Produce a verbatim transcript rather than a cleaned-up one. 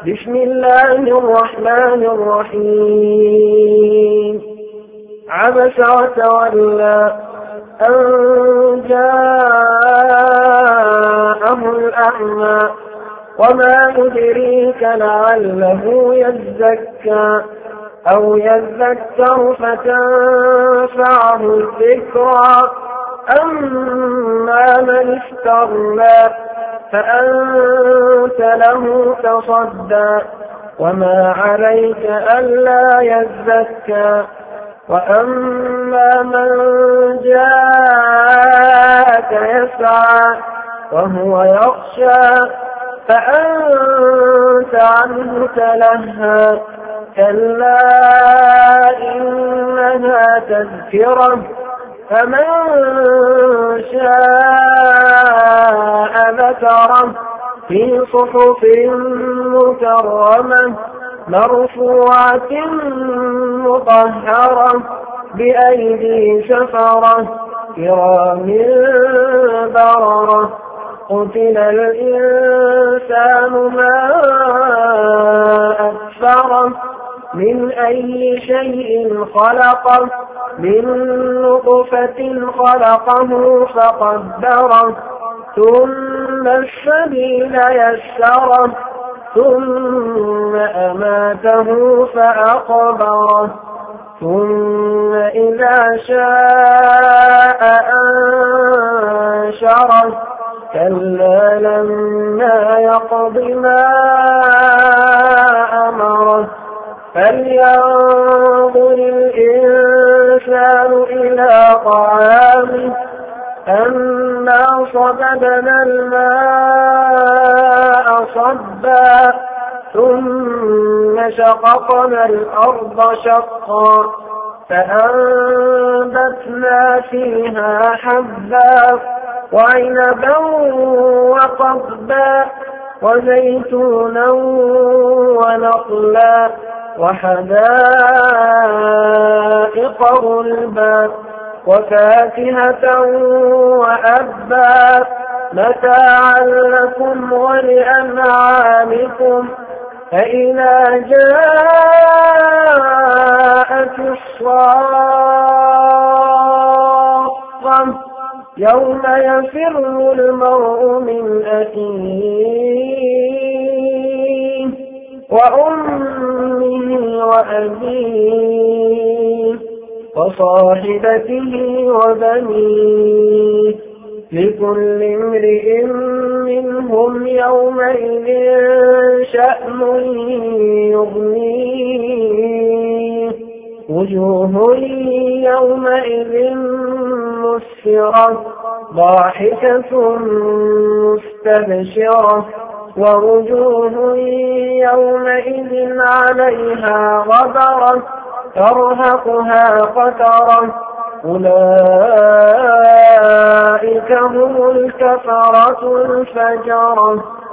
بسم الله الرحمن الرحيم عبس وتولى أن جاءه الأعمى وما يدريك لعله يزكى أو يذكر فتنفعه الذكرى أما من استغنى فأنت له تصدى وما عليك ألا يزكى وأما من جاءك يسعى وهو يخشى فأنت عنه تلهى كلا إنها تذكرة فمن شاء ذكره في صحف مكرمة مرفوعة مطهرة بأيدي سفرة كرام بررة قتل الإنسان ما أكفره من أي شيء خلقه من نطفة خلقه فقدره ثم السبيل يسره ثم أماته فأقبره ثم إذا شاء أنشره كلا لما يقض ما أمره فلينظر الإنسان إلى طعامه أنا صببنا الماء صبا ثم شققنا الأرض شقا فأنبتنا فيها حبا وعنبا وقضبا وزيتونا ونخلا وحدائق غلبا وفاكهة وأبا متاعا لكم ولأنعامكم فإذا جاءت الصاخة يوم يفر المرء من أخيه وأمه وأبيه وصاحبته وبنيه لكل امرئ منهم يومئذ شأن يغنيه وجوه يومئذ مسفرة ضاحكة مستبشرة ووجوه يومئذ عليها غبرة ترهقها قترة أولئك هم الكفرة الفجرة.